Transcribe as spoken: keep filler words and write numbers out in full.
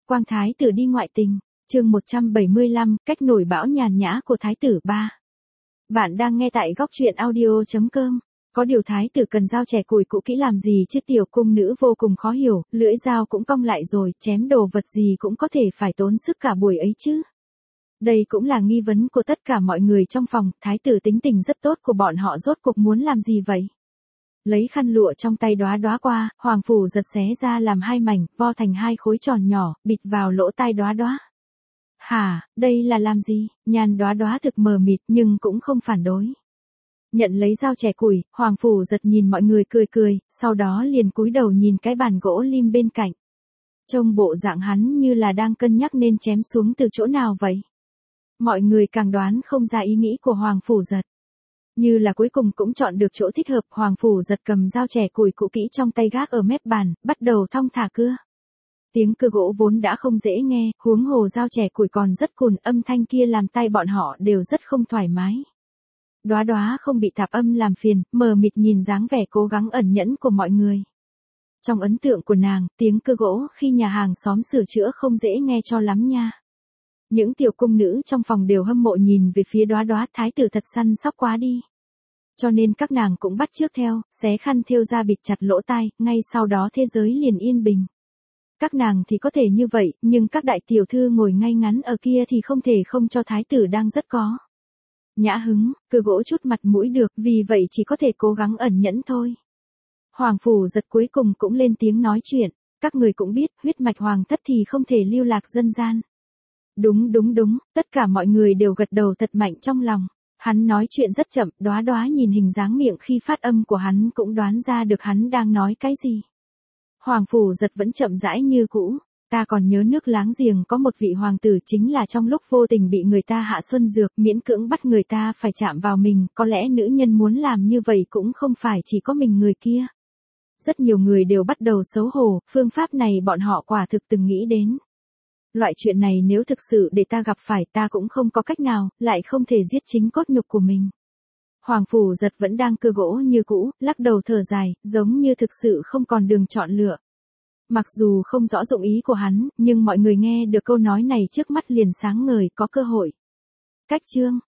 Quang thái tử đi ngoại tình, chương một trăm bảy mươi lăm, cách nổi bão nhàn nhã của thái tử ba. Bạn đang nghe tại góc truyện audio chấm com. Có điều thái tử cần dao chẻ củi cũ kỹ làm gì chứ, tiểu cung nữ vô cùng khó hiểu, lưỡi dao cũng cong lại rồi, chém đồ vật gì cũng có thể phải tốn sức cả buổi ấy chứ. Đây cũng là nghi vấn của tất cả mọi người trong phòng, thái tử tính tình rất tốt của bọn họ rốt cuộc muốn làm gì vậy? Lấy khăn lụa trong tay Đóa Đóa qua, Hoàng Phủ giật xé ra làm hai mảnh, vo thành hai khối tròn nhỏ, bịt vào lỗ tai Đóa Đóa. Hả, đây là làm gì? Nhan Đóa Đóa thực mờ mịt nhưng cũng không phản đối. Nhận lấy dao chẻ củi, Hoàng Phủ giật nhìn mọi người cười cười, sau đó liền cúi đầu nhìn cái bàn gỗ lim bên cạnh. Trông bộ dạng hắn như là đang cân nhắc nên chém xuống từ chỗ nào vậy? Mọi người càng đoán không ra ý nghĩ của Hoàng Phủ giật. Như là cuối cùng cũng chọn được chỗ thích hợp, Hoàng Phủ giật cầm dao chẻ củi cũ kỹ trong tay gác ở mép bàn, bắt đầu thong thả cưa. Tiếng cưa gỗ vốn đã không dễ nghe, huống hồ dao chẻ củi còn rất cùn, âm thanh kia làm tai bọn họ đều rất không thoải mái. Đóa Đóa không bị tạp âm làm phiền, mờ mịt nhìn dáng vẻ cố gắng ẩn nhẫn của mọi người. Trong ấn tượng của nàng, tiếng cưa gỗ khi nhà hàng xóm sửa chữa không dễ nghe cho lắm nha. Những tiểu cung nữ trong phòng đều hâm mộ nhìn về phía Đóa Đóa, thái tử thật săn sóc quá đi. Cho nên các nàng cũng bắt chước theo, xé khăn thêu ra bịt chặt lỗ tai, ngay sau đó thế giới liền yên bình. Các nàng thì có thể như vậy, nhưng các đại tiểu thư ngồi ngay ngắn ở kia thì không thể không cho thái tử đang rất có nhã hứng, cưa gỗ chút mặt mũi được, vì vậy chỉ có thể cố gắng ẩn nhẫn thôi. Hoàng Phủ giật cuối cùng cũng lên tiếng nói chuyện, các người cũng biết, huyết mạch hoàng thất thì không thể lưu lạc dân gian. Đúng đúng đúng, tất cả mọi người đều gật đầu thật mạnh trong lòng. Hắn nói chuyện rất chậm, Đóa Đóa nhìn hình dáng miệng khi phát âm của hắn cũng đoán ra được hắn đang nói cái gì. Hoàng Phủ giật vẫn chậm rãi như cũ, ta còn nhớ nước láng giềng có một vị hoàng tử chính là trong lúc vô tình bị người ta hạ xuân dược, miễn cưỡng bắt người ta phải chạm vào mình, có lẽ nữ nhân muốn làm như vậy cũng không phải chỉ có mình người kia. Rất nhiều người đều bắt đầu xấu hổ, phương pháp này bọn họ quả thực từng nghĩ đến. Loại chuyện này nếu thực sự để ta gặp phải ta cũng không có cách nào, lại không thể giết chính cốt nhục của mình. Hoàng Phủ giật vẫn đang cưa gỗ như cũ, lắc đầu thở dài, giống như thực sự không còn đường chọn lựa. Mặc dù không rõ dụng ý của hắn, nhưng mọi người nghe được câu nói này trước mắt liền sáng ngời, có cơ hội. Cách chương,